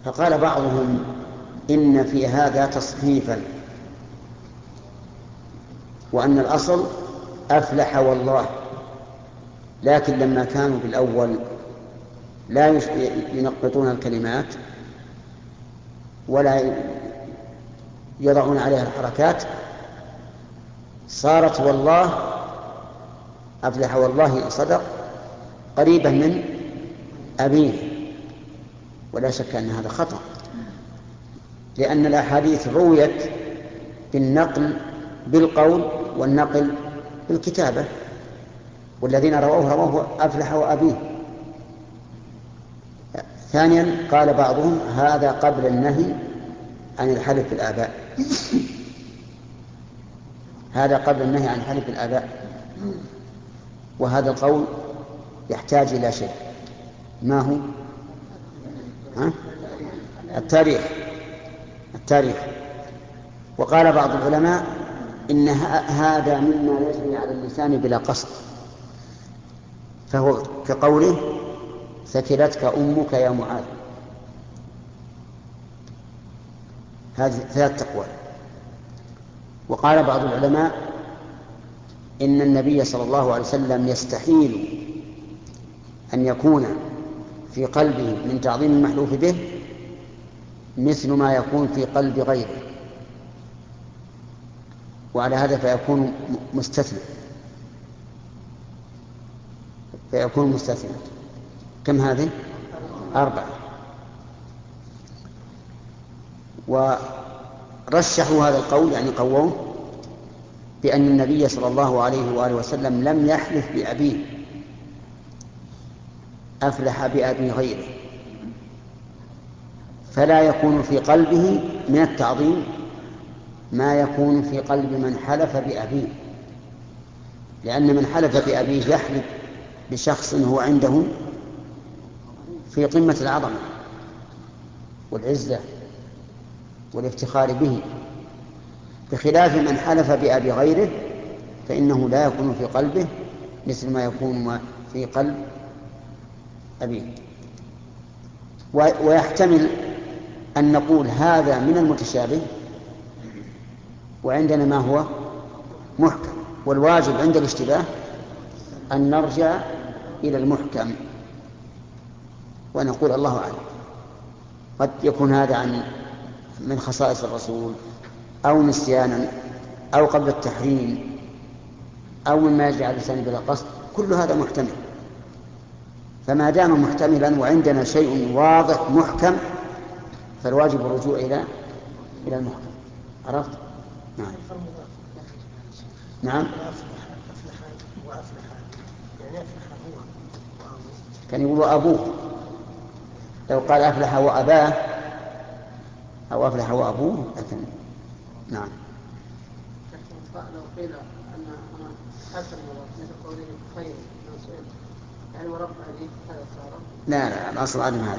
فقال بعضهم إن في هذا تصحيفا، وأن الأصل أفلح والله، لكن لما كانوا بالأول لا ينقطون الكلمات ولا يضعون عليها الحركات صارت والله أفلح والله صدق قريبا من أبيه، ولا شك أن هذا خطأ، لأن الأحاديث رويت بالنقل بالقول والنقل بالكتابة، والذين رووه أفلح وأبيه. ثانيا قال بعضهم هذا قبل النهي عن الحلف بالآباء، هذا قبل النهي عن الحلف بالآباء، وهذا القول يحتاج إلى شيء، ما هو؟ التاريخ. وقال بعض العلماء إن هذا مما يجري على اللسان بلا قصد، فهو كقوله ثكلتك أمك يا معاذ. هذه ثلاث أقوال. وقال بعض العلماء إن النبي صلى الله عليه وسلم يستحيل أن يكون في قلبه من تعظيم المحلوف به مثل ما يكون في قلب غيره، وعلى هذا فيكون مستثنى. كم هذه؟ 4. ورشحوا هذا القول، يعني قووه بأن النبي صلى الله عليه وآله وسلم لم يحلف بأبيه، أفلح بأبي غيره، فلا يكون في قلبه من التعظيم ما يكون في قلب من حلف بأبيه، لأن من حلف بأبيه يحلف بشخص هو عنده في قمة العظمة والعزة والافتخار به، بخلاف من حلف بأبي غيره فإنه لا يكون في قلبه مثل ما يكون في قلب أبيه. ويحتمل أن نقول هذا من المتشابه وعندنا ما هو محكم، والواجب عند الاشتباه أن نرجع إلى المحكم ونقول الله أعلم. قد يكون هذا من خصائص الرسول أو نسيانا أو قبل التحريم أو مما يجري على اللسان بلا قصد، كل هذا محتمل. فما دام محتملا وعندنا شيء واضح محكم فالواجب الرجوع إلى المحكم. عرفت؟ نعم. كان يقول أبوه، لو قال أفلح وأباه أو أفلح وأبوه لكن نعم. لو قيل أن حسن مثل قوله خير يعني ورب أبيه هذا صار لا الأصل عدم هذا.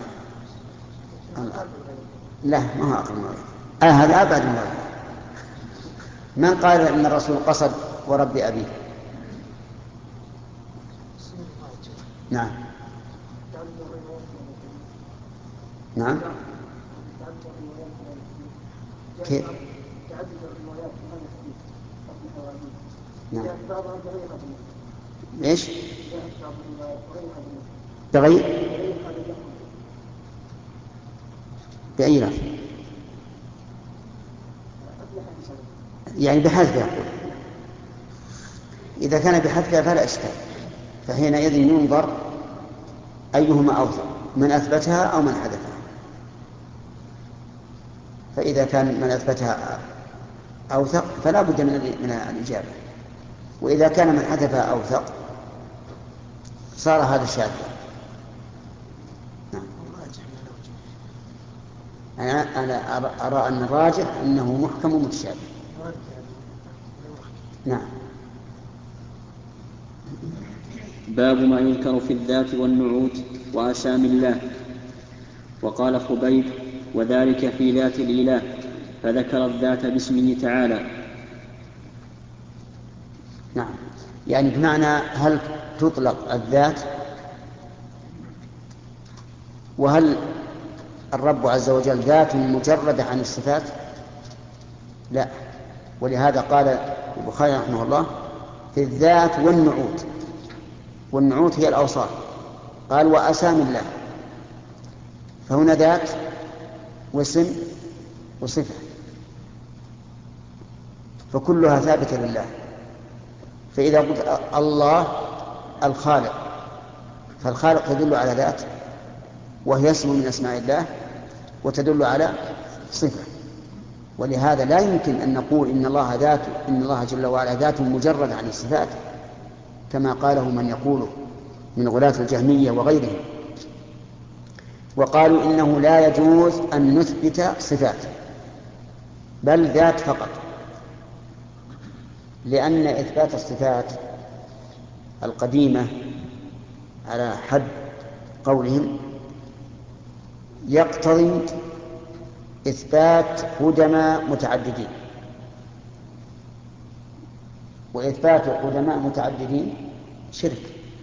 لا ما هو أقل من هذا أبعد من هذا. من قال إن الرسول قصد ورب أبيه؟ نعم كيف؟ نعم. ايش؟ بغير بأي لفظ؟ يعني بحذفها يقول. إذا كان بحذفها فلا إشكال، فحينئذ ينظر أيهما أوثق، من أثبتها أو من حذفها. فإذا كان من أثبتها أوثق فلا بد من الإجابة، وإذا كان من حذفها أوثق صار هذا شاذا. نعم. أنا أرى أن الراجح أنه محكم ومتشابه. نعم. باب ما يذكر في الذات والنعوت وأسامي الله. وقال خبيب وذلك في ذات الإله، فذكر الذات باسمه تعالى. نعم، يعني بمعنى هل تطلق الذات وهل الرب عز وجل ذات مجردة عن الصفات؟ لا. ولهذا قال البخاري رحمه الله في الذات والنعوت، والنعوت هي الأوصاف، قال وأسامي الله، فهنا ذات واسم وصفة، فكلها ثابتة لله. فإذا قلت الله الخالق، فالخالق تدل على ذات وهي اسم من أسماء الله وتدل على صفة. ولهذا لا يمكن أن نقول إن الله جل وعلا ذات مجرد عن الصفات كما قاله من يقوله من غلاة الجهمية وغيرهم، وقالوا إنه لا يجوز أن نثبت صفات بل ذات فقط، لأن إثبات الصفات القديمة على حد قولهم يقتضي إثبات قدماء متعددين، وإثبات قدماء متعددين شرك.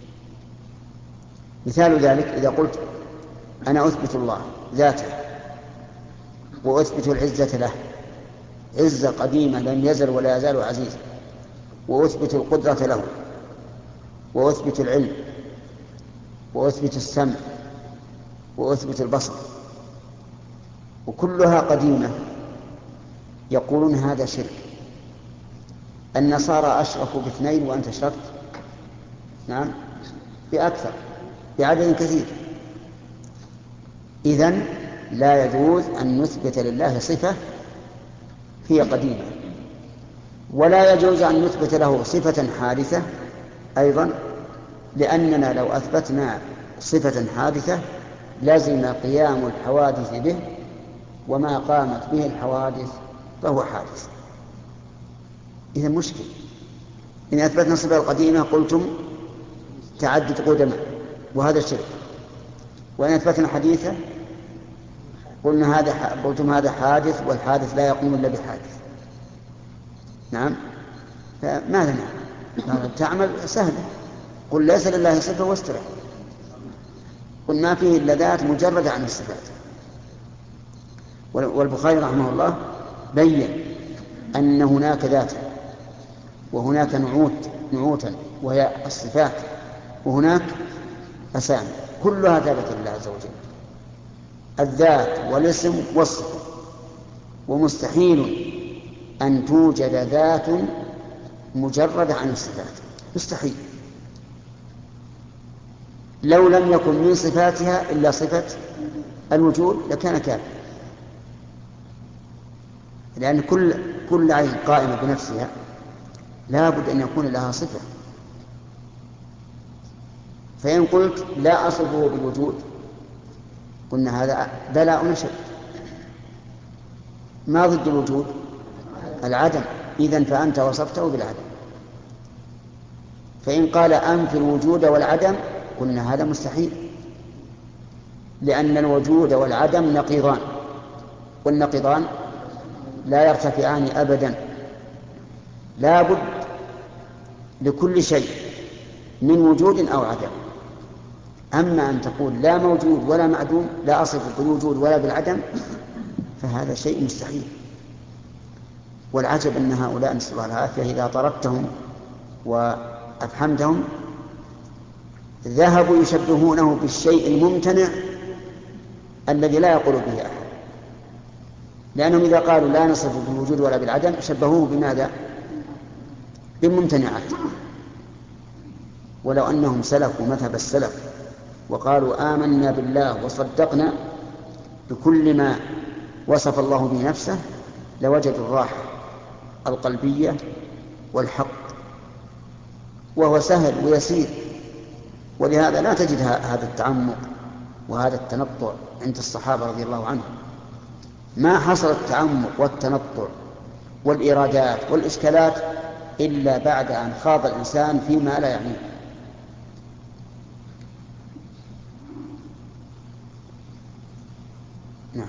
مثال ذلك إذا قلت أنا أثبت الله ذاته وأثبت العزة له، عزة قديمة لم يزل ولا يزال عزيزا، وأثبت القدرة له، وأثبت العلم، وأثبت السمع، وأثبت البصر، وكلها قديمة، يقولون هذا شرك. النصارى أشركوا باثنين وأنت أشركت نعم بأكثر، بعدد كثير. إذن لا يجوز أن نثبت لله صفة هي قديمة، ولا يجوز أن نثبت له صفة حادثة أيضا، لأننا لو أثبتنا صفة حادثة لازم قيام الحوادث به، وما قامت به الحوادث فهو حادث. إذا مشكل. إن أثبتنا الصفة القديمة قلتم تعدد قدماء وهذا الشرك، وإن أثبتنا حديثة قلتم هذا حادث، والحادث لا يقوم إلا بحادث. نعم، فماذا نعمل؟ تعمل سهلة، قل ليس لله صفة واسترح، قل ما فيه إلا ذات مجردة عن الصفات. والبخاري رحمه الله بين أن هناك ذاتا وهناك نعوتا وهي الصفات، وهناك أسامي، كلها ثابتة لله عز وجل، الذات والاسم والصفة. ومستحيل أن توجد ذات مجردة عن الصفات، مستحيل. لو لم يكن من صفاتها إلا صفة الوجود لكان كافر، لأن كل عين قائمة بنفسها لا بد أن يكون لها صفة. فإن قلت لا أصفه بالوجود قلنا هذا بلاء نشد. ما ضد الوجود؟ العدم، إذن فأنت وصفته بالعدم. فإن قال أنفي الوجود والعدم قلنا هذا مستحيل، لأن الوجود والعدم نقيضان، والنقيضان لا يرتفعان أبدا، لا بد لكل شيء من وجود أو عدم. أما أن تقول لا موجود ولا معدوم، لا أصف بالوجود ولا بالعدم، فهذا شيء مستحيل. والعجب أن هؤلاء نسأل الله العافية إذا طردتهم وأفحمتهم ذهبوا يشبهونه بالشيء الممتنع الذي لا يقول به أحد، لأنهم إذا قالوا لا نصف بالوجود ولا بالعدم شبهوه بماذا؟ بالممتنعات. ولو أنهم سلكوا مذهب السلف وقالوا آمنا بالله وصدقنا بكل ما وصف الله به نفسه لوجدوا الراحة القلبية والحق، وهو سهل ويسير. ولهذا لا تجد هذا التعمق وهذا التنطع عند الصحابة رضي الله عنهم. ما حصل التعمق والتنطع والإرادات والإشكالات إلا بعد أن خاض الإنسان فيما لا يعنيه. نعم.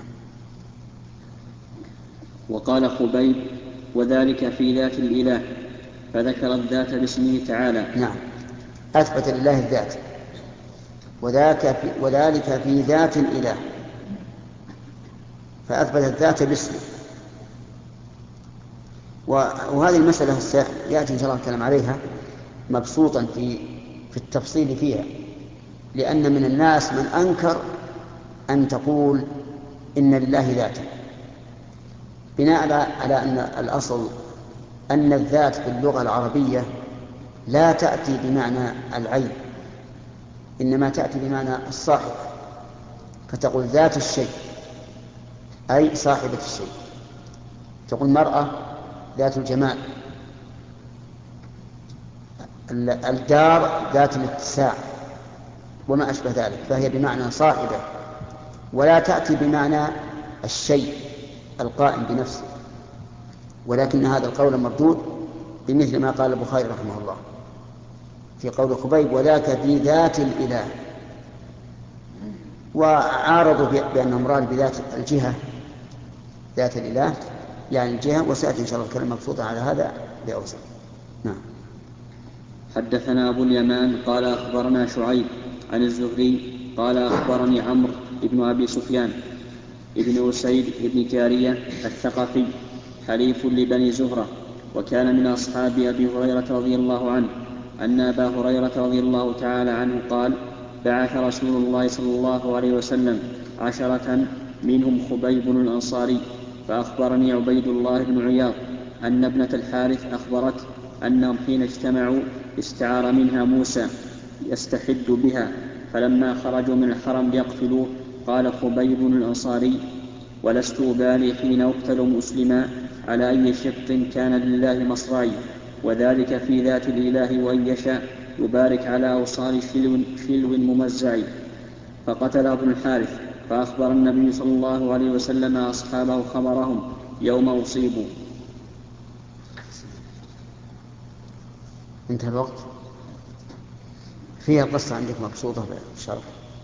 وقال خبيب وذلك في ذات الإله، فذكر الذات باسمه تعالى. نعم، أثبت لله الذات، وذلك في ذات الإله، فأثبت الذات باسمه. وهذه المسألة يأتي إن شاء الله الكلام عليها مبسوطا في التفصيل فيها، لأن من الناس من أنكر أن تقول إن لله ذاتا، بناء على أن الأصل أن الذات في اللغة العربية لا تأتي بمعنى العين، إنما تأتي بمعنى الصاحب، فتقول ذات الشيء أي صاحبة الشيء. تقول مرأة ذات الجمال، الدار ذات الاتساع وما أشبه ذلك، فهي بمعنى صاحبة ولا تأتي بمعنى الشيء القائم بنفسه. ولكن هذا القول مردود بمثل ما قال البخاري رحمه الله في قول خبيب وذاك في ذات الإله، وعارضوا بأن مراد بذات الجهة ذات الإله يعني الجهة، وسأتي إن شاء الله الكلام مبسوطا على هذا بأوسع. نعم. حدثنا أبو اليمان قال أخبرنا شعيب عن الزهري قال أخبرني عمرو بن أبي سفيان ابن أسيد بن كارية الثقفي حليف لبني زهرة، وكان من أصحاب أبي هريرة رضي الله عنه، أن أبا هريرة رضي الله تعالى عنه قال بعث رسول الله صلى الله عليه وسلم 10 منهم خبيب الأنصاري، فأخبرني عبيد الله بن عياض أن ابنة الحارث أخبرته أنهم حين اجتمعوا استعار منها موسى يستحد بها، فلما خرجوا من الحرم ليقتلوه قال خبيب الأنصاري ولست أبالي حين أقتل مسلما على أي شق كان لله مصرعي، وذلك في ذات الإله وإن يشاء يبارك على أوصال شلو ممزع. فقتل ابن الحارث، فأخبر النبي صلى الله عليه وسلم أصحابه خبرهم يوم أصيبوا. انتهى الوقت. فيها قصة عندك مبسوطة بالشرح.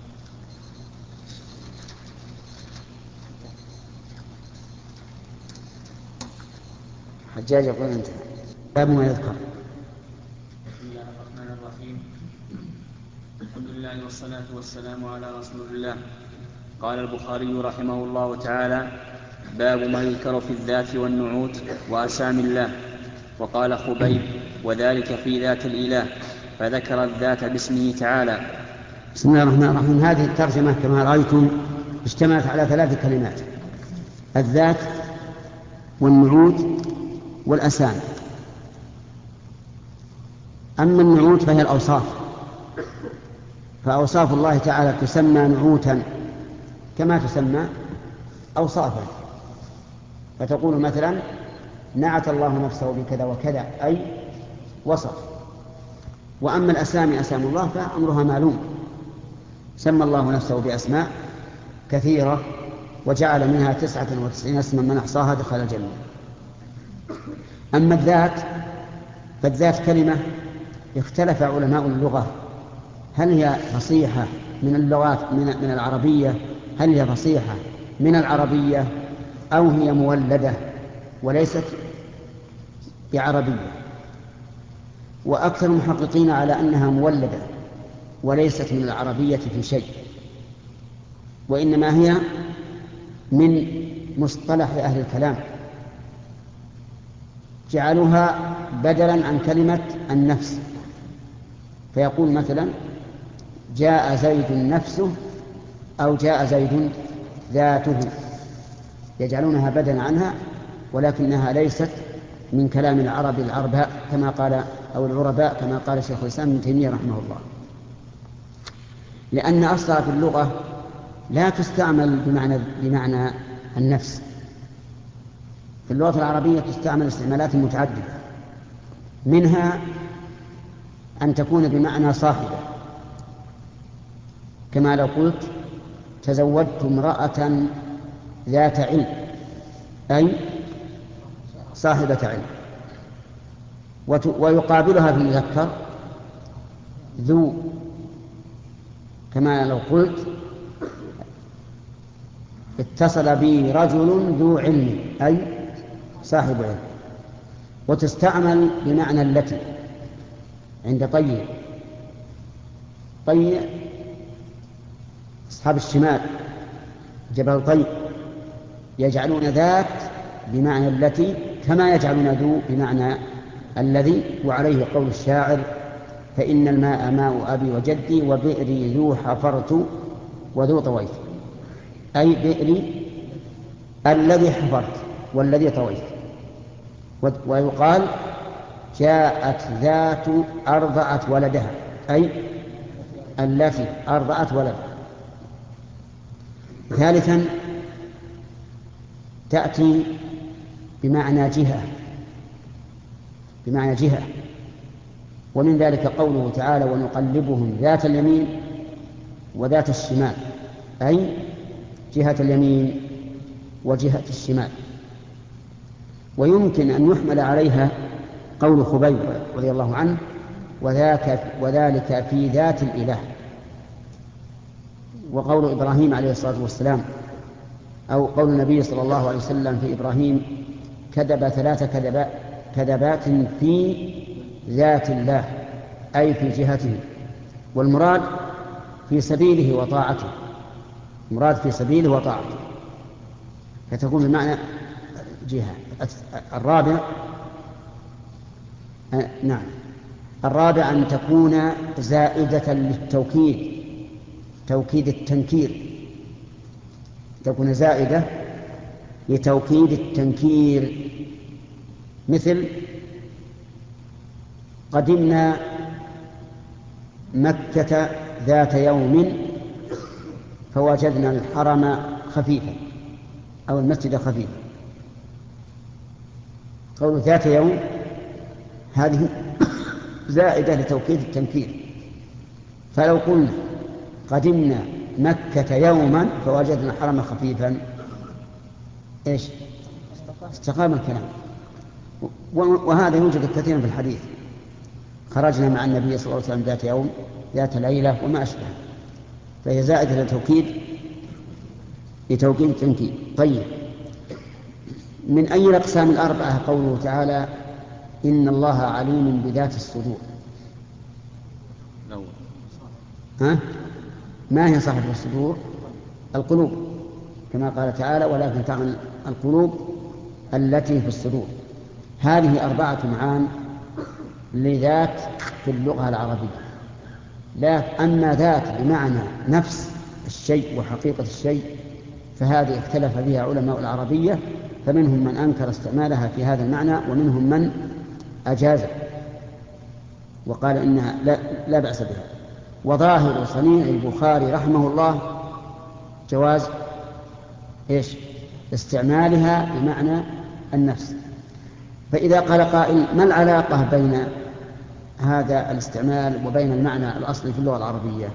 حجاج يقول انتهى. باب ما يذكر. بسم الله الرحمن الرحيم. الحمد لله والصلاة والسلام على رسول الله. قال البخاري رحمه الله تعالى باب ما يذكر في الذات والنعوت وأسامي الله. وقال خبيب وذلك في ذات الإله، فذكر الذات باسمه تعالى. بسم الله الرحمن الرحيم. هذه الترجمة كما رأيتم اشتملت على 3 كلمات: الذات والنعوت والأسامي. أما النعوت فهي الأوصاف، فأوصاف الله تعالى تسمى نعوتا كما تسمى أوصافا، فتقول مثلا نعت الله نفسه بكذا وكذا أي وصف. وأما الأسامي أسامي الله فأمرها معلوم، سمى الله نفسه بأسماء كثيرة وجعل منها 99 اسما من أحصاها دخل الجنة. أما الذات فالذات كلمة اختلف علماء اللغة هل هي فصيحة من اللغات من العربية، هل هي فصيحة من العربية أو هي مولدة وليست بعربية. وأكثر المحققين على أنها مولدة وليست من العربية في شيء، وإنما هي من مصطلح أهل الكلام، جعلوها بدلا عن كلمة النفس، فيقول مثلا جاء زيد نفسه أو جاء زيد ذاته، يجعلونها بدلا عنها، ولكنها ليست من كلام العرب العرباء كما قال أو العرباء كما قال شيخ الإسلام ابن تيمية رحمه الله، لأن أصلها في اللغة لا تستعمل بمعنى النفس. في اللغة العربية تستعمل استعمالات متعددة، منها أن تكون بمعنى صاحبة، كما لو قلت تزوجت امرأة ذات علم أي صاحبة علم. ويقابلها في المذكر ذو، كما لو قلت اتصل بي رجل ذو علم أي صاحب علم. وتستعمل بمعنى التي عند طي أصحاب الشمال جبل طي، يجعلون ذات بمعنى التي كما يجعلون ذو بمعنى الذي، وعليه قول الشاعر: فإن الماء ماء أبي وجدي وبئري ذو حفرت وذو طويت، أي بئري الذي حفرت والذي طويت. ويقال: جاءت ذات أرضعت ولدها، أي التي أرضعت ولدها. ثالثا تأتي بمعنى جهة، ومن ذلك قوله تعالى: ونقلبهم ذات اليمين وذات الشمال، أي جهة اليمين وجهة الشمال. ويمكن أن يحمل عليها قول خبيب رضي الله عنه: وذلك في ذات الإله. وقول إبراهيم عليه الصلاة والسلام، أو قول النبي صلى الله عليه وسلم في إبراهيم: كذب 3 كذبات في ذات الله، أي في جهته. والمراد في سبيله وطاعته، مراد في سبيله وطاعته، فتكون بمعنى جهة. الرابع أن تكون زائدة للتوكيد، توكيد التنكير، تكون زائدة لتوكيد التنكير، مثل: قدمنا مكة ذات يوم فوجدنا الحرم خفيفا، أو المسجد خفيفا. قول ذات يوم هذه زائدة لتوكيد التنكير. فلو قلنا قدمنا مكة يوما فوجدنا الحرم خفيفا، إيش؟ استقام الكلام. وهذا يوجد كثيرا في الحديث: خرجنا مع النبي صلى الله عليه وسلم ذات يوم، ذات ليلة، وما أشبه. فهي زائدة لتوكيد التنكير. طيب، من أي الأقسام الأربعة قوله تعالى: إن الله عليم بذات الصدور؟ ما هي صاحبة الصدور؟ القلوب، كما قال تعالى: ولكن تعمل القلوب التي في الصدور. هذه 4 معان لذات في اللغة العربية. لا، أما ذات بمعنى نفس الشيء وحقيقة الشيء فهذه اختلف فيها علماء العربية، فمنهم من أنكر استعمالها في هذا المعنى، ومنهم من أجازه وقال إنها لا بأس بها. وظاهر صنيع البخاري رحمه الله جواز استعمالها بمعنى النفس. فإذا قال قائل: ما العلاقة بين هذا الاستعمال وبين المعنى الأصلي في اللغة العربية؟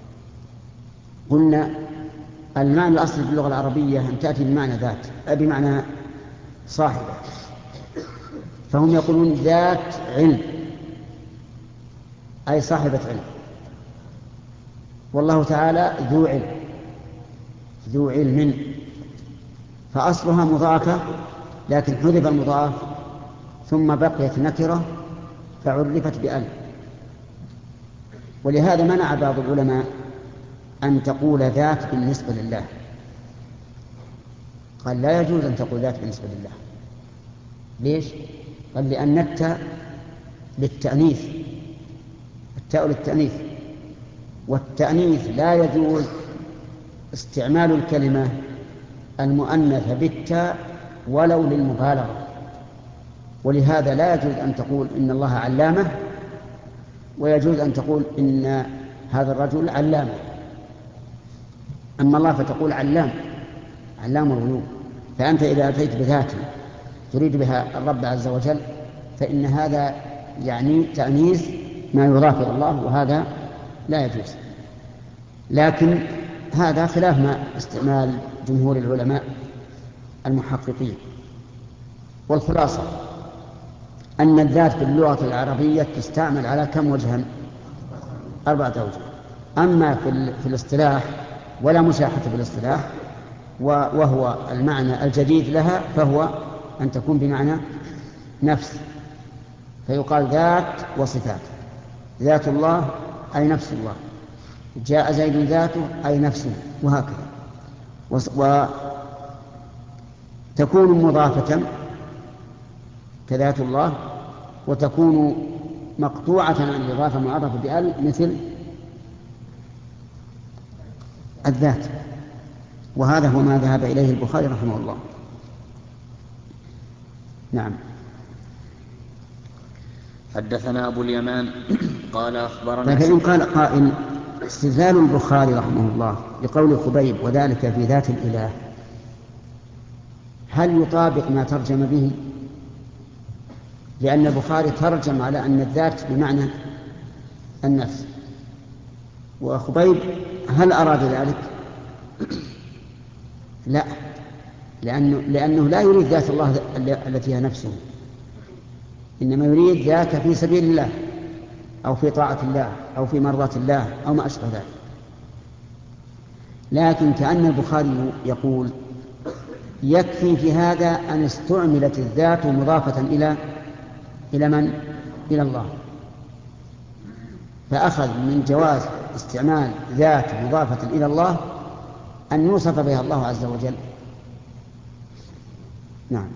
قلنا: المعنى الأصلي في اللغة العربية أن تأتي بمعنى ذات، بمعنى صاحبة. فهم يقولون ذات علم، أي صاحبة علم. والله تعالى ذو علم، فأصلها مضافة، لكن حذف المضاف ثم بقيت نكرة فعرفت بأل. ولهذا منع بعض العلماء أن تقول ذات بالنسبة لله، قال: لا يجوز أن تقول ذات بالنسبة لله. ليش؟ قال: لأن التاء للتأنيث، التاء للتأنيث، والتأنيث لا يجوز استعمال الكلمة المؤنثة بالتاء ولو للمبالغة. ولهذا لا يجوز أن تقول إن الله علامة، ويجوز أن تقول إن هذا الرجل علامة. أما الله فتقول علام الغيوب. فأنت إذا أتيت بذات تريد بها الرب عز وجل فإن هذا يعني تأنيث ما يضاف إلى الله، وهذا لا يجوز. لكن هذا خلاف ما استعمال جمهور العلماء المحققين. والخلاصة أن الذات في اللغة العربية تستعمل على كم وجها؟ 4 أوجه. أما في الاصطلاح ولا مشاحة في الاصطلاح، وهو المعنى الجديد لها، فهو أن تكون بمعنى نفس، فيقال ذات وصفات: ذات الله أي نفس الله، جاء زيد ذاته أي نفسه، وهكذا. تكون مضافة كذات الله، وتكون مقطوعة عن الإضافة معرفة بأل مثل الذات. وهذا هو ما ذهب إليه البخاري رحمه الله. نعم. حدثنا أبو اليمان قال أخبرنا. فإن قال قائل: استدلال البخاري رحمه الله لقول خبيب وذلك في ذات الإله، هل يطابق ما ترجم به؟ لأن البخاري ترجم على أن الذات بمعنى النفس، وخبيب هل أراد ذلك؟ لا، لأنه لا يريد ذات الله التي هي نفسه، إنما يريد ذاك في سبيل الله أو في طاعة الله أو في مرضاة الله أو ما أشبه ذلك. لكن كأن البخاري يقول: يكفي في هذا أن استعملت الذات مضافة إلى من؟ إلى الله، فأخذ من جواز استعمال ذات مضافة إلى الله أن يوصف بها الله عز وجل. نعم.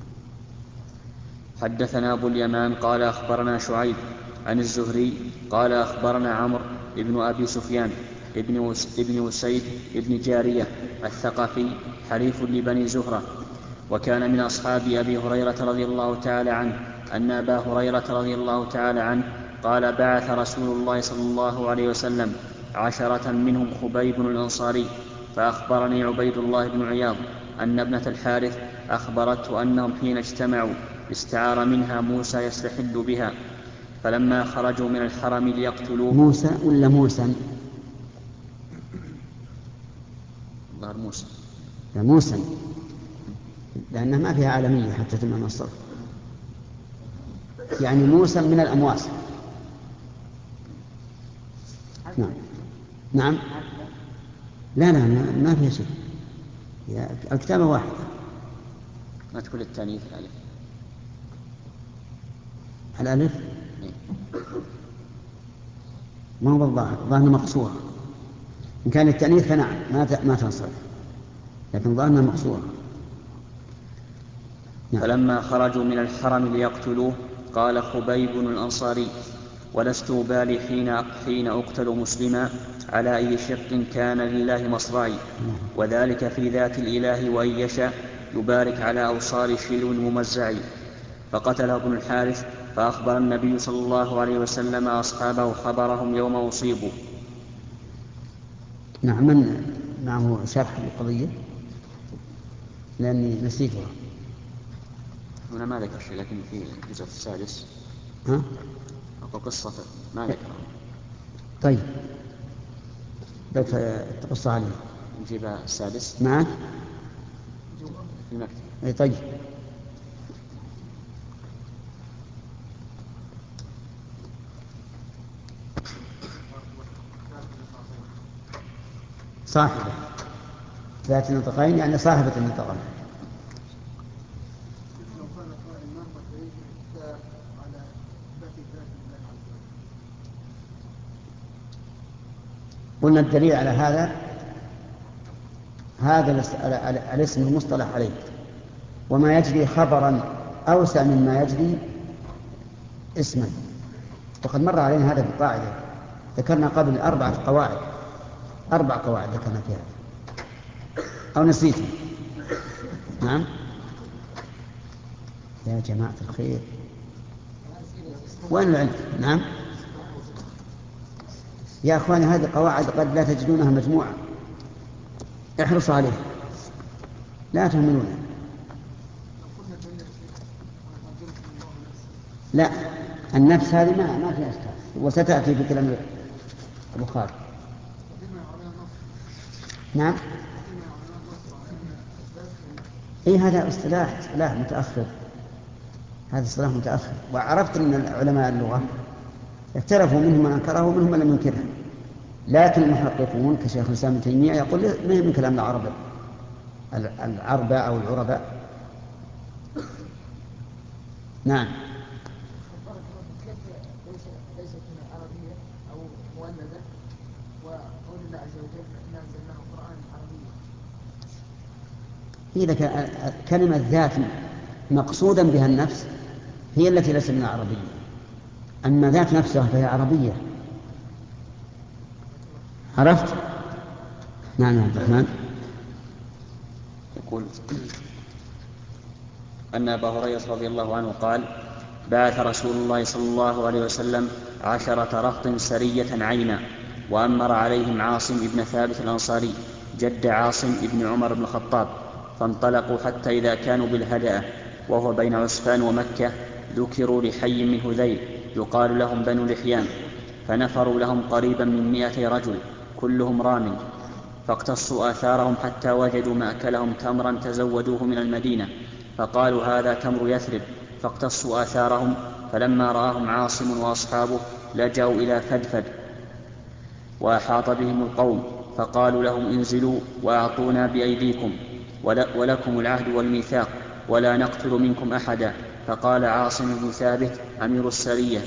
حدثنا أبو اليمان قال أخبرنا شعيب عن الزهري قال أخبرنا عمرو بن أبي سفيان ابن أسيد ابن جارية الثقفي حليف لبني زهرة، وكان من أصحاب أبي هريرة رضي الله تعالى عنه، أن أبا هريرة رضي الله تعالى عنه قال: بعث رسول الله صلى الله عليه وسلم 10 منهم خبيب الأنصاري، فأخبرني عبيد الله بن عياض أن ابنة الحارث أخبرته أنهم حين اجتمعوا استعار منها موسى يستحل بها، فلما خرجوا من الحرم ليقتلوه. موسى ولا موسى؟ ظهر موسى. لا، موسى، لأنها ما فيها عالمية حتى تم الصرف، يعني موسى من الأمواس. نعم. نعم. لا ما فيها شيء، الكتابة واحدة. ما تقول التانيث الألف ما هو بالظاهر مقصورة. إن كان التأنيث فنعم ما تنصرف، لكن ظاهرنا مقصورة. نعم. فلما خرجوا من الحرم ليقتلوه قال خبيب الأنصاري: ولست أبالي حين أقتل مسلما على أي شق كان لله مصرعي، وذلك في ذات الإله، وإن يشاء يبارك على أوصال شلو ممزعي. فقتله ابن الحارث، فأخبر النبي صلى الله عليه وسلم أصحابه خبرهم يوم أصيبوا. نعم. من معه شرح القضية؟ لأني نسيتها. هنا ما ذكر شيء، لكن في الجزء السادس أو قصة ما ذكر. طيب لو تقص عليه نجيب السادس معك في المكتب. أي طيب. صاحبة ذات النطقين يعني صاحبة النطقين. قلنا الدليل على هذا الاسم المصطلح عليه، وما يجري خبرا أوسع مما يجري اسما. وقد مر علينا هذا بقاعدة ذكرنا قبل 4 قواعد، 4 قواعد ذكرنا فيها أو نسيتها. نعم يا جماعة الخير، وين العلم؟ نعم يا أخواني، هذه قواعد قد لا تجدونها مجموعة، احرصوا عليها لا تهملونها. لا، النفس هذه ما فيها أشكال، وستأتي في كلام البخاري. نعم. هذا اصطلاح متأخر، هذا اصطلاح متأخر. وعرفت أن العلماء اللغة اختلفوا، منهم من أنكره ومنهم من لم ينكره، لكن المحققون كشيخ الإسلام ابن تيمية يقول ما هي من كلام العرباء أو العرباء. نعم. ليست من عربية أو مولدة، وقول الله عز وجل إنا أنزلناه قرآنا عربيا. إذا كلمة ذات مقصودا بها النفس هي التي ليست من العربية، أما ذات نفسها فهي عربية. عرفت؟ نعم يا عبد الرحمن. يقول أن أبا هريرة رضي الله عنه قال: بعث رسول الله صلى الله عليه وسلم 10 رهط سرية عينا، وأمر عليهم عاصم بن ثابت الأنصاري جد عاصم بن عمر بن الخطاب، فانطلقوا حتى إذا كانوا بالهدأة وهو بين عسفان ومكة ذكروا لحي من هذيل يقال لهم بنو لحيان، فنفروا لهم قريبا من 200 رجل كلهم رام، فاقتصوا آثارهم حتى وجدوا مأكلهم تمرا تزودوه من المدينة، فقالوا هذا تمر يثرب، فاقتصوا آثارهم. فلما رآهم عاصم وأصحابه لجأوا إلى فدفد وأحاط بهم القوم، فقالوا لهم انزلوا وأعطونا بأيديكم ولكم العهد والميثاق ولا نقتل منكم أحدا. فقال عاصم بن ثابت أمير السرية: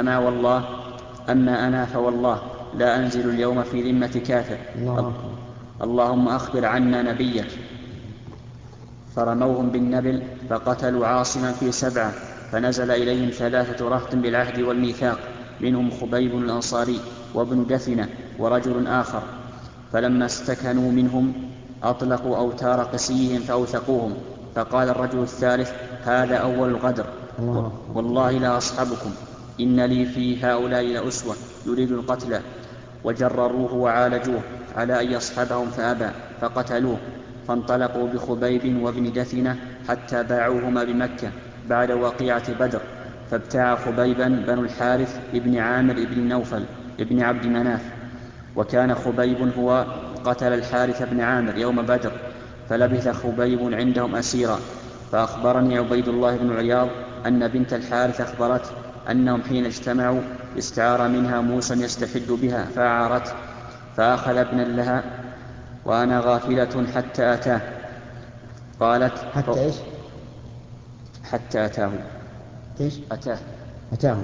أما أنا فوالله لا أنزل اليوم في ذمة كافر، اللهم أخبر عنا نبيك. فرموهم بالنبل فقتلوا عاصما في 7، فنزل إليهم 3 رهط بالعهد والميثاق، منهم خبيب الأنصاري وابن دثنة ورجل آخر، فلما استكنوا منهم أطلقوا أوتار قسيهم فأوثقوهم. فقال الرجل الثالث: هذا أول الغدر، والله لا أصحبكم، إن لي في هؤلاء لأسوة يريد القتل. وجرروه وعالجوه على أن يصحبهم فأبى، فقتلوه. فانطلقوا بخبيب وابن دثنة حتى باعوهما بمكة بعد وقيعة بدر، فابتاع خبيبا بنو الحارث ابن عامر ابن نوفل ابن عبد مناف، وكان خبيب هو قتل الحارث بن عامر يوم بدر، فلبث خبيب عندهم أسيرا. فأخبرني عبيد الله بن عياض أن بنت الحارث أخبرته أنهم حين اجتمعوا استعار منها موسى يستحد بها فأعارته، فأخذ ابنا لها وأنا غافلة حتى أتاه. قالت: حتى إيش؟ حتى أتاه. إيش؟ أتاه.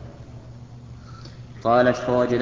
قالت: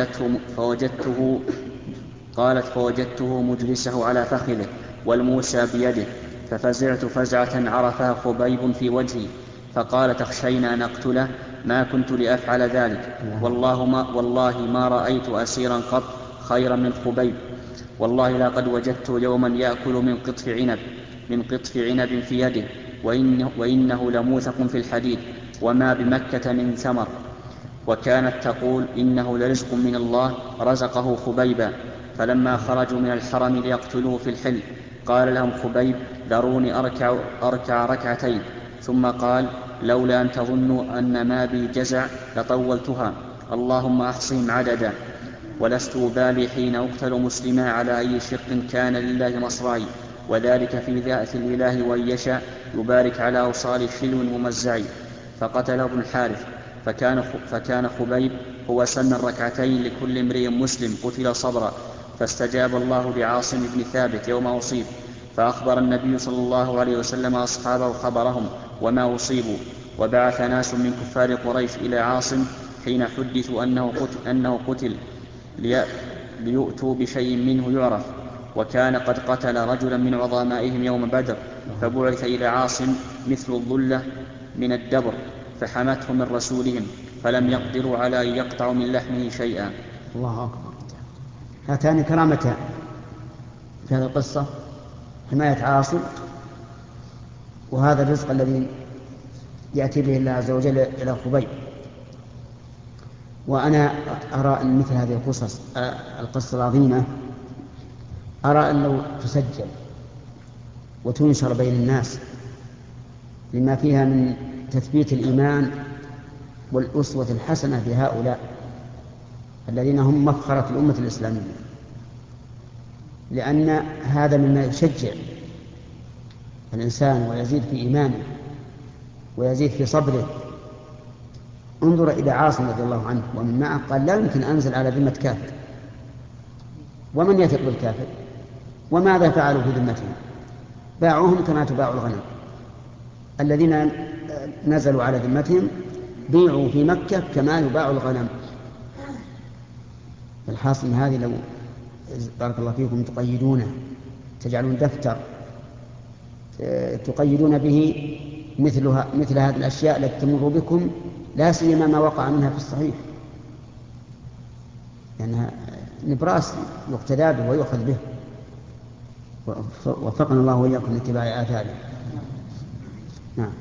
فوجدته مجلسه على فخذه والموسى بيده، ففزعت فزعة عرفها خبيب في وجهي، فقال: تخشين أن أقتله؟ ما كنت لأفعل ذلك، والله ما رأيت أسيرا قط خيرا من خبيب، والله لقد وجدت يوما يأكل من قطف عنب في يده، وإنه لموثق في الحديد، وما بمكة من ثمر. وكانت تقول: إنه لرزق من الله رزقه خبيبا. فلما خرجوا من الحرم ليقتلوه في الحل قال لهم خبيب: ذروني أركع ركعتين، ثم قال: لولا أن تظنوا أن ما بي جزع لطولتها، اللهم أحصهم عددا، ولست أبالي حين أقتل مسلما على أي شق كان لله مصرعي، وذلك في ذات الإله وإن يشاء يبارك على أوصال حلو ممزع. فقتله ابن الحارث، فكان خبيب هو سن الركعتين لكل امرئ مسلم قتل صبرا. فاستجاب الله لعاصم بن ثابت يوم أصيب، فأخبر النبي صلى الله عليه وسلم أصحابه خبرهم وما أصيبوا، وبعث ناس من كفار قريش إلى عاصم حين حدثوا أنه قتل ليؤتوا بشيء منه يعرف، وكان قد قتل رجلا من عظمائهم يوم بدر، فبعث إلى عاصم مثل الظلة من الدبر، فحمته من رسولهم، فلم يقدروا على أن يقطعوا من لحمه شيئا. الله أكبر. هاتان كرامتان في هذه القصة: حماية عاصم، وهذا الرزق الذي يأتي به الله عز وجل إلى خبيب. وأنا أرى أن مثل هذه القصة العظيمة، أرى أن لو تسجل وتنشر بين الناس لما فيها من تثبيت الإيمان والأسوة الحسنة بهؤلاء الذين هم مفخرة الأمة الإسلامية، لأن هذا مما يشجع الإنسان ويزيد في إيمانه ويزيد في صبره. انظر إلى عاصم رضي الله عنه ومن معه، قال: لا يمكن أنزل على ذمة كافر. ومن يثق بالكافر؟ وماذا فعلوا في ذمتهم؟ باعوهم كما تباع الغنم. الذين نزلوا على ذمتهم بيعوا في مكة كما يباع الغنم. الحاصل من هذه، لو بارك الله فيكم تقيدونه، تجعلون دفتر تقيدون به مثل هذه الأشياء التي تمر بكم، لا سيما ما وقع منها في الصحيح، لأنها نبراس يقتدى به ويؤخذ به. وفقنا الله وإياكم لاتباع آثاره. نعم.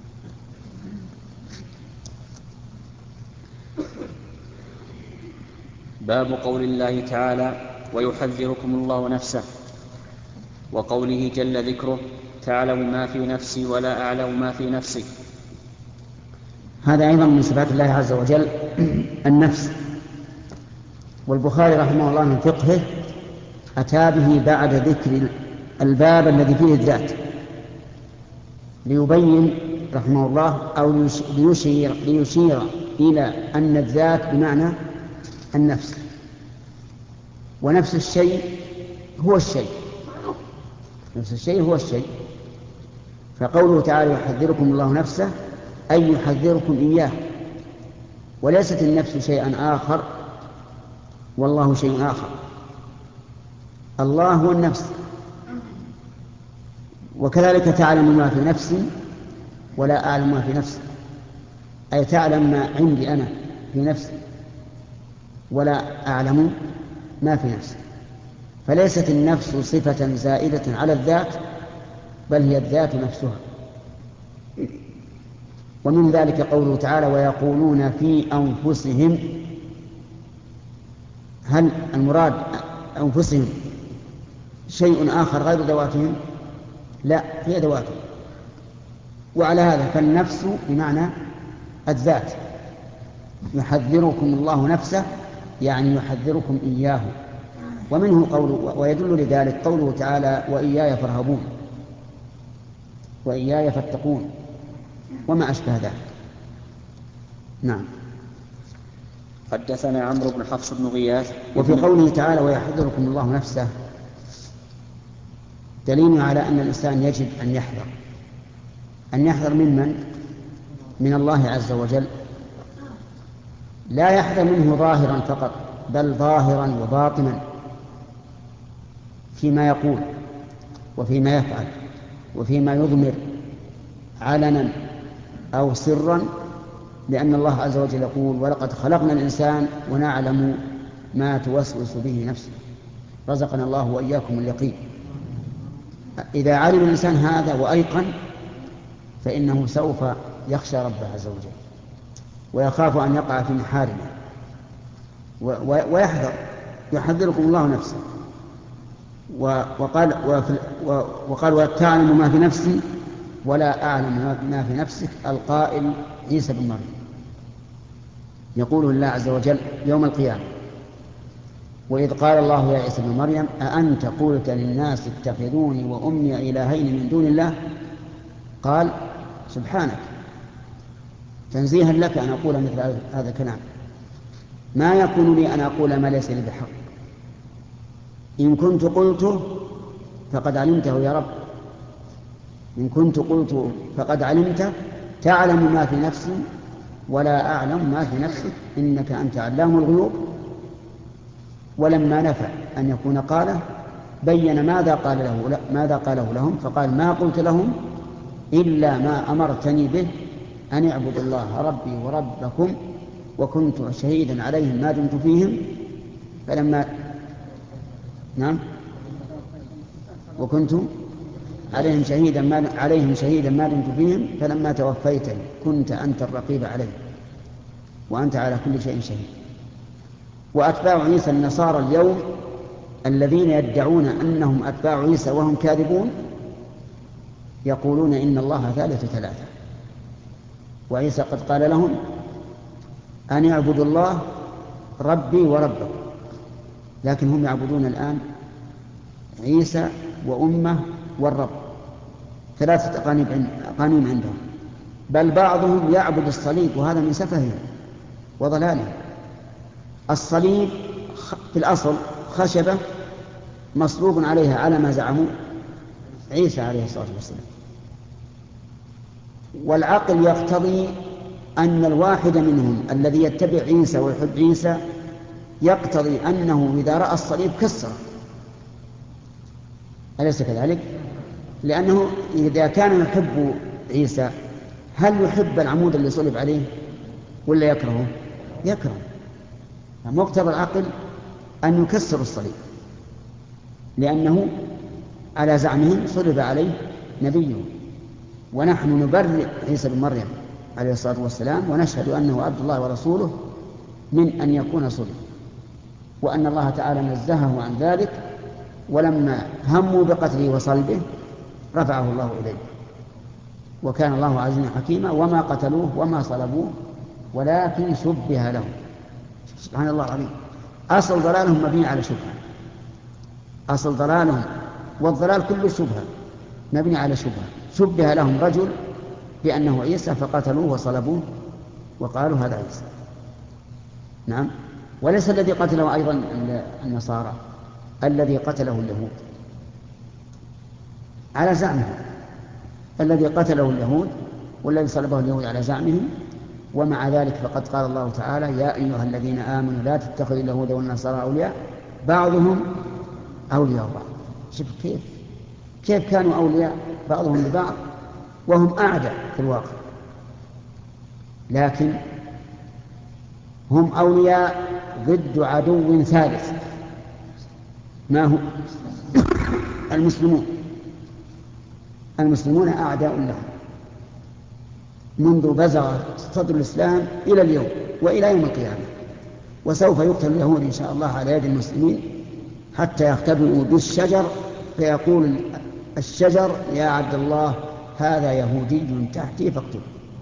باب قول الله تعالى: ويحذركم الله نفسه، وقوله جل ذكره: تعلم ما في نفسي ولا أعلم ما في نفسك. هذا أيضا من صفات الله عز وجل النفس. والبخاري رحمه الله من فقهه أتى به بعد ذكر الباب الذي فيه الذات، ليبين رحمه الله أو ليشير إلى أن الذات بمعنى النفس، ونفس الشيء هو الشيء، نفس الشيء هو الشيء. فقوله تعالى: يحذركم الله نفسه، أي يحذركم إياه، وليست النفس شيئا آخر والله شيء آخر. الله هو النفس. وكذلك تعلم ما في نفسي ولا أعلم ما في نفسي، أي تعلم ما عندي أنا في نفسي ولا أعلم ما في نفسي. فليست النفس صفة زائدة على الذات، بل هي الذات نفسها. ومن ذلك قوله تعالى: ويقولون في أنفسهم. هل المراد أنفسهم شيء آخر غير ذواتهم؟ لا، هي ذواتهم. وعلى هذا فالنفس بمعنى الذات. يحذركم الله نفسه يعني يحذركم إياه. ومنه قوله، ويدل لذلك قوله تعالى: وإياي فارهبون، وإياي فاتقون، وما أشبه ذلك. نعم. حدثنا عمرو بن حفص بن غياث. وفي قوله تعالى: ويحذركم الله نفسه، دليل على أن الإنسان يجب أن يحذر من الله عز وجل. لا يحذر منه ظاهرا فقط، بل ظاهرا وباطنا، فيما يقول وفيما يفعل وفيما يضمر، علنا أو سرا، لأن الله عز وجل يقول: ولقد خلقنا الإنسان ونعلم ما توسوس به نفسه. رزقنا الله وإياكم اليقين. إذا علم الإنسان هذا وأيقن فإنه سوف يخشى ربه عز وجل ويخاف أن يقع في محارمه ويحذر. يحذركم الله نفسه. وقال: وتعلم ما في نفسي ولا أعلم ما في نفسك. القائل عيسى بن مريم، يقول الله عز وجل يوم القيامة: وإذ قال الله يا عيسى بن مريم أأنت قلت للناس اتخذوني وأمي إلهين من دون الله؟ قال: سبحانك، تنزيها لك أن أقول مثل هذا الكلام، ما يكون لي أن أقول ما ليس لي بحق، إن كنت قلته فقد علمته يا رب، إن كنت قلته فقد علمته، تعلم ما في نفسي ولا أعلم ما في نفسك، إنك أنت علام الغيوب. ولما نفى أن يكون قاله بين ماذا قاله لهم، فقال: ما قلت لهم إلا ما أمرتني به أن اعبدوا الله ربي وربكم، وكنت شهيدا عليهم ما دمت فيهم، فلما وكنت عليهم شهيدا ما دمت فيهم، فلما توفيتني كنت أنت الرقيب عليهم وأنت على كل شيء شهيد. وأتباع عيسى النصارى اليوم الذين يدعون أنهم أتباع عيسى وهم كاذبون يقولون إن الله ثالث ثلاثة، وعيسى قد قال لهم أن يعبدوا الله ربي وربكم، لكن هم يعبدون الآن عيسى وأمه والرب، ثلاثة أقانيم عندهم. بل بعضهم يعبد الصليب، وهذا من سفههم وضلالهم. الصليب في الأصل خشبة مصلوب عليها على ما زعموا عيسى عليه الصلاة والسلام. والعقل يقتضي أن الواحد منهم الذي يتبع عيسى ويحب عيسى يقتضي أنه إذا رأى الصليب كسره، أليس كذلك؟ لأنه إذا كان يحب عيسى هل يحب العمود اللي صلب عليه ولا يكرهه؟ يكره. مقتضى العقل أن يكسر الصليب، لأنه على زعمهم صلب عليه نبيه، ونحن نبرئ عيسى بن مريم عليه الصلاة والسلام ونشهد أنه عبد الله ورسوله من أن يكون صلب، وأن الله تعالى نزهه عن ذلك، ولما هموا بقتله وصلبه رفعه الله إليه، وكان الله عزيزا حكيما، وما قتلوه وما صلبوه ولكن شبه لهم. سبحان الله العظيم. أصل ضلالهم مبني على شبهة، أصل ضلالهم والضلال كله شبهة مبني على شبهة. شبه لهم رجل بأنه عيسى فقتلوه وصلبوه وقالوا هذا عيسى. نعم. وليس الذي قتله أيضا النصارى، الذي قتله اليهود على زعمهم، الذي قتله اليهود والذي صلبه اليهود على زعمهم. ومع ذلك فقد قال الله تعالى يا أيها الذين آمنوا لا تتخذوا اليهود والنصارى أولياء بعضهم أولياء بعض. شوف كيف كانوا أولياء بعضهم لبعض وهم أعداء في الواقع، لكن هم أولياء ضد عدو ثالث. ما هو؟ المسلمون أعداء لهم منذ بزغ صدر الإسلام إلى اليوم وإلى يوم القيامة، وسوف يقتل اليهود إن شاء الله على يد المسلمين حتى يختبئوا بالشجر فيقول الشجر يا عبد الله هذا يهودي تحتي فاقتله.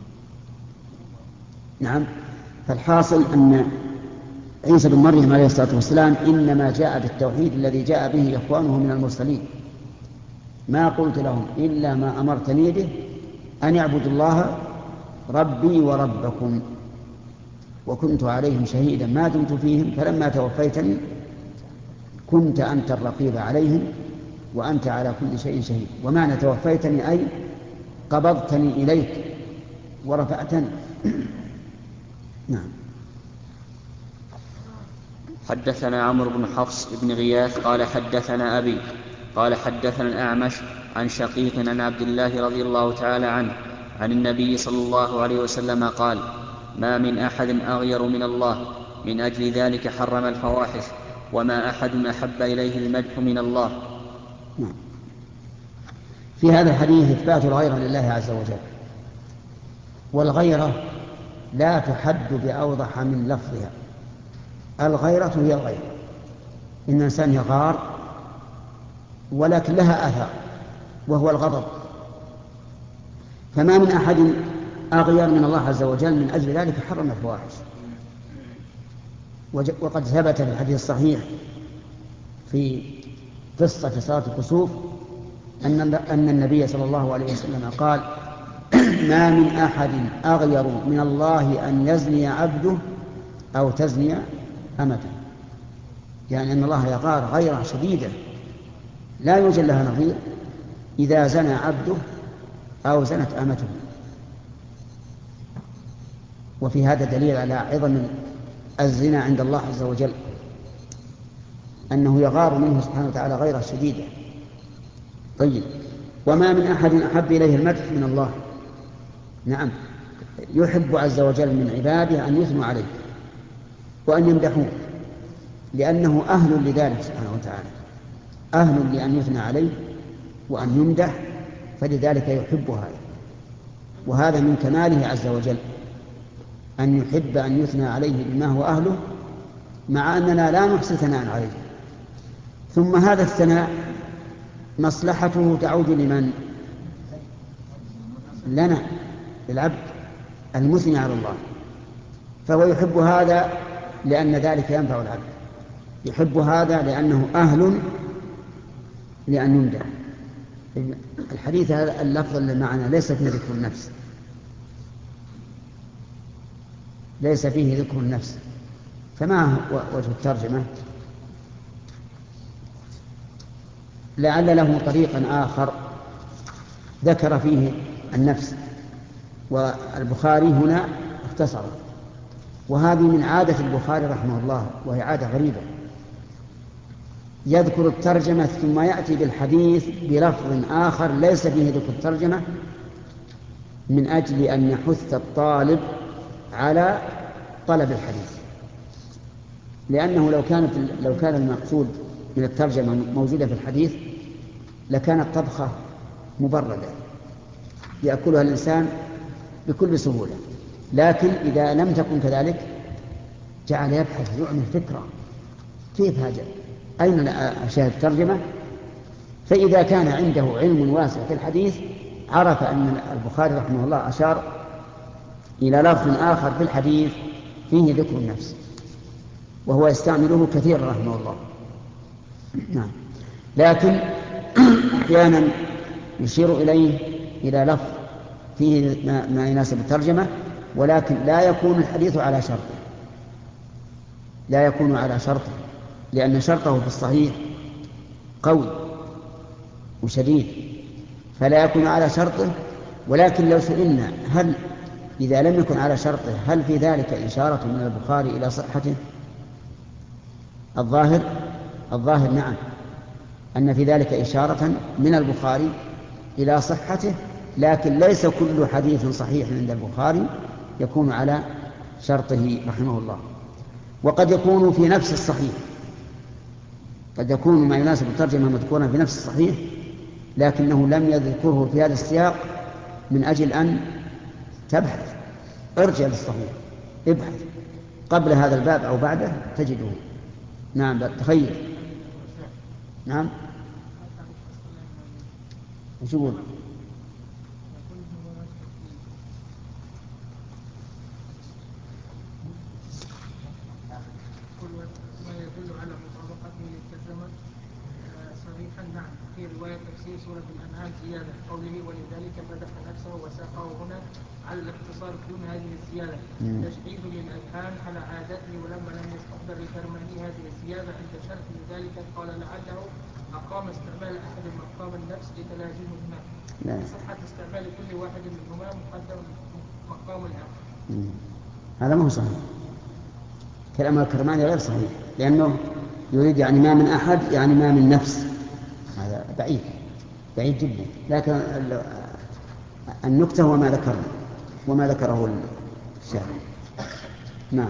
نعم. فالحاصل أن عيسى بن مريم عليه الصلاة والسلام إنما جاء بالتوحيد الذي جاء به إخوانه من المرسلين. ما قلت لهم إلا ما أمرتني به أن يعبدوا الله ربي وربكم، وكنت عليهم شهيدا ما دمت فيهم، فلما توفيتني كنت أنت الرقيب عليهم وأنت على كل شيء شهيد. ومعنى توفيتني أي قبضتني إليك ورفعتني. نعم. حدثنا عمرو بن حفص بن غياث قال حدثنا أبي قال حدثنا الأعمش عن شقيق عن عبد الله رضي الله تعالى عنه عن النبي صلى الله عليه وسلم قال ما من أحد أغير من الله من أجل ذلك حرم الفواحش وما أحد أحب إليه المدح من الله. في هذا الحديث إثبات الغيرة لله عز وجل، والغيرة لا تحد بأوضح من لفظها. الغيرة هي الغيرة، إن الإنسان يغار ولكن لها آثار وهو الغضب، فما من أحد أغير من الله عز وجل من أجل ذلك حرم الفواحش. وقد ثبت في الحديث الصحيح في قصة صلاة الكسوف أن النبي صلى الله عليه وسلم قال ما من أحد أغير من الله أن يزني عبده أو تزني أمته، يعني أن الله يغار غيرة شديدة لا يوجد لها نظير إذا زنى عبده أو زنت أمته. وفي هذا دليل على عظم الزنا عند الله عز وجل، أنه يغار منه سبحانه وتعالى غيرة شديدة. طيب، وما من أحد أحب إليه المدح من الله. نعم، يحب عز وجل من عباده أن يثنوا عليه وأن يمدحوه، لأنه أهل لذلك سبحانه وتعالى، أهل لأن يثنى عليه وأن يمدح، فلذلك يحب هذا. وهذا من كماله عز وجل أن يحب أن يثنى عليه بما هو أهله، مع أننا لا نحصي ثناء عليه. ثم هذا الثناء مصلحته تعود لمن؟ لنا، للعبد المثني على الله. فهو يحب هذا لأن ذلك ينفع العبد، يحب هذا لأنه أهل لأن يمدح. الحديث هذا اللفظ اللي معنا ليس فيه ذكر النفس، ليس فيه ذكر النفس، فما وجه الترجمة؟ لعل له طريقا آخر ذكر فيه النفس، والبخاري هنا اختصره، وهذه من عادة البخاري رحمه الله، وهي عادة غريبة. يذكر الترجمة ثم يأتي بالحديث بلفظ آخر ليس فيه ذكر الترجمة من أجل أن يحث الطالب على طلب الحديث، لأنه لو كان المقصود من الترجمة موجودة في الحديث لكانت طبخة مبردة يأكلها الإنسان بكل سهولة، لكن إذا لم تكن كذلك جعل يبحث يعمل فكرة كيف هذا، أين أشاهد الترجمة؟ فإذا كان عنده علم واسع في الحديث عرف أن البخاري رحمه الله أشار إلى لفظ آخر في الحديث فيه ذكر النفس وهو يستعمله كثيرا رحمه الله. نعم. لكن أحيانا يشير إليه إلى لفظ فيه ما يناسب الترجمة، ولكن لا يكون الحديث على شرطه، لا يكون على شرطه، لأن شرطه في الصحيح قوي وشديد فلا يكون على شرطه. ولكن لو سئلنا هل إذا لم يكن على شرطه هل في ذلك إشارة من البخاري إلى صحته؟ الظاهر نعم، أن في ذلك إشارة من البخاري إلى صحته، لكن ليس كل حديث صحيح عند البخاري يكون على شرطه رحمه الله. وقد يكون في نفس الصحيح، قد يكون ما يناسب الترجمة مذكورا في نفس الصحيح لكنه لم يذكره في هذا السياق من أجل أن تبحث، ارجع للصحيح ابحث قبل هذا الباب أو بعده تجده. نعم تخيل. نعم وش يقول؟ ما يدل على مطابقته للترجمة صريحا. نعم. في رواية تفسير سورة الأنعام زيادة قوله ولذلك مدح نفسه وساقه هنا على الاختصار دون هذه الزيادة تشديد للأذهان على عادته، ولما لم يستحضر الكرماني هذه الزيادة عند شرح لذلك قال لعله أقام استعمال أحد مقام النفس لتلازمهما، صحة استعمال كل واحد منهما مقدم مقام الآخر. هذا ما هو صحيح، كلام الكرماني غير صحيح، لأنه يريد يعني ما من أحد يعني ما من نفس، هذا بعيد جدا. لكن النكتة هو ما ذكرنا وما ذكره الشارع. نعم.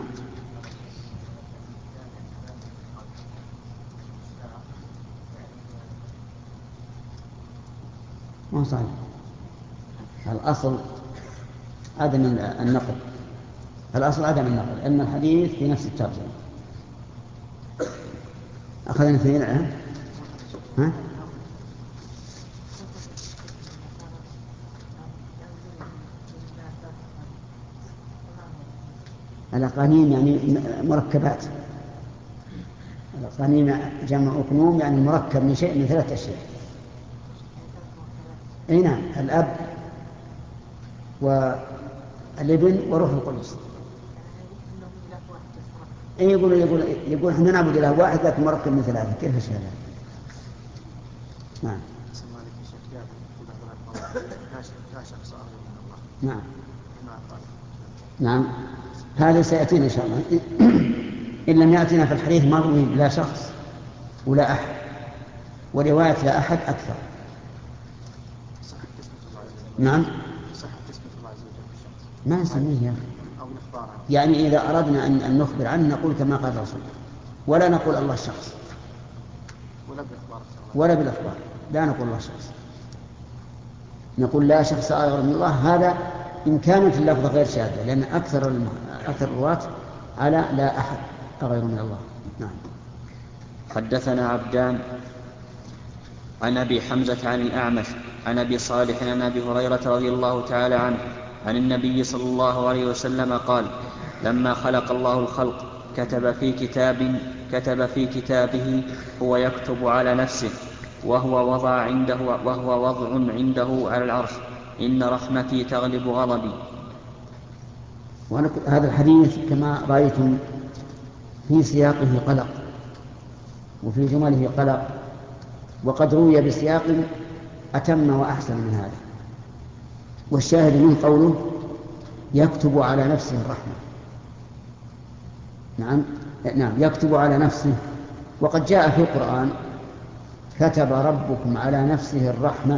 ما هو صحيح، الأصل عدم النقل، أن الحديث في نفس الترجمة. أخذنا في العام ها؟ الأقانيم يعني مركبات، الأقانيم جمع أقنوم يعني مركب من شيء من 3 أشياء. أي نعم، الأب والابن وروح القدس. إيه يقول إحنا نعبد إله واحد لكن مركب من 3، كيف هذا؟ نعم. نعم. نعم هذا سيأتينا إن شاء الله. إن لم يأتنا في الحديث مروي لا شخص ولا أحد، ورواية لا أحد أكثر. نعم ما نسميه يا أخي، يعني إذا أردنا أن نخبر عنه نقول كما قال الرسول، ولا نقول الله الشخص ولا بالأخبار، لا نقول الله الشخص، نقول لا شخص غير من الله. هذا إن كانت اللفظة غير شاذة، لأن أكثر الرواة على لا أحد غير من الله. نعم. حدثنا عبدان عن أبي حمزة عن الأعمش عن أبي صالح عن أبي هريرة رضي الله تعالى عنه عن النبي صلى الله عليه وسلم قال لما خلق الله الخلق كتب في كتابه هو يكتب على نفسه وهو وضع عنده على العرش إن رحمتي تغلب غضبي. هذا الحديث كما رأيتم في سياقه قلق وفي جمله قلق، وقد روي بسياق أتم وأحسن من هذا. والشاهد من قوله يكتب على نفسه الرحمة. نعم يكتب على نفسه، وقد جاء في القرآن كتب ربكم على نفسه الرحمة،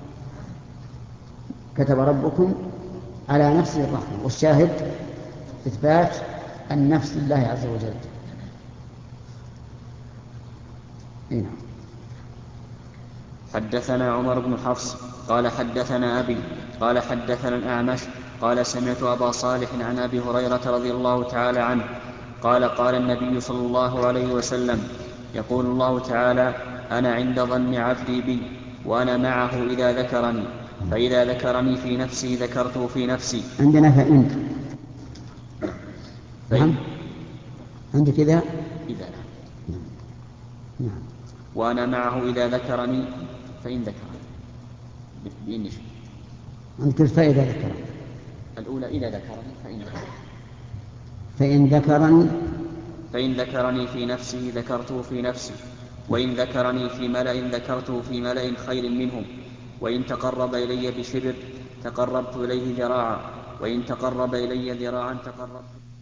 كتب ربكم على نفسه الرحمة، والشاهد إثبات النفس لله عز وجل. هنا. حدثنا عمر بن حفص قال حدثنا أبي قال حدثنا الأعمش قال سمعت أبا صالح عن أبي هريرة رضي الله تعالى عنه قال قال النبي صلى الله عليه وسلم يقول الله تعالى أنا عند ظن عبدي بي وأنا معه إذا ذكرني، فإذا ذكرني في نفسي ذكرته في نفسي. عندنا فإن نعم عندك إذا نعم. وأنا معه إذا ذكرني فإن ذكرني بإن شيء. عندك فإذا ذكرني الأولى إذا ذكرني فإن ذكرني في نفسه ذكرته في نفسي، وإن ذكرني في ملأ ذكرته في ملأ خير منهم، وإن تقرب إلي بشبر تقربت إليه ذراعا، وإن تقرب إلي ذراعا تقربت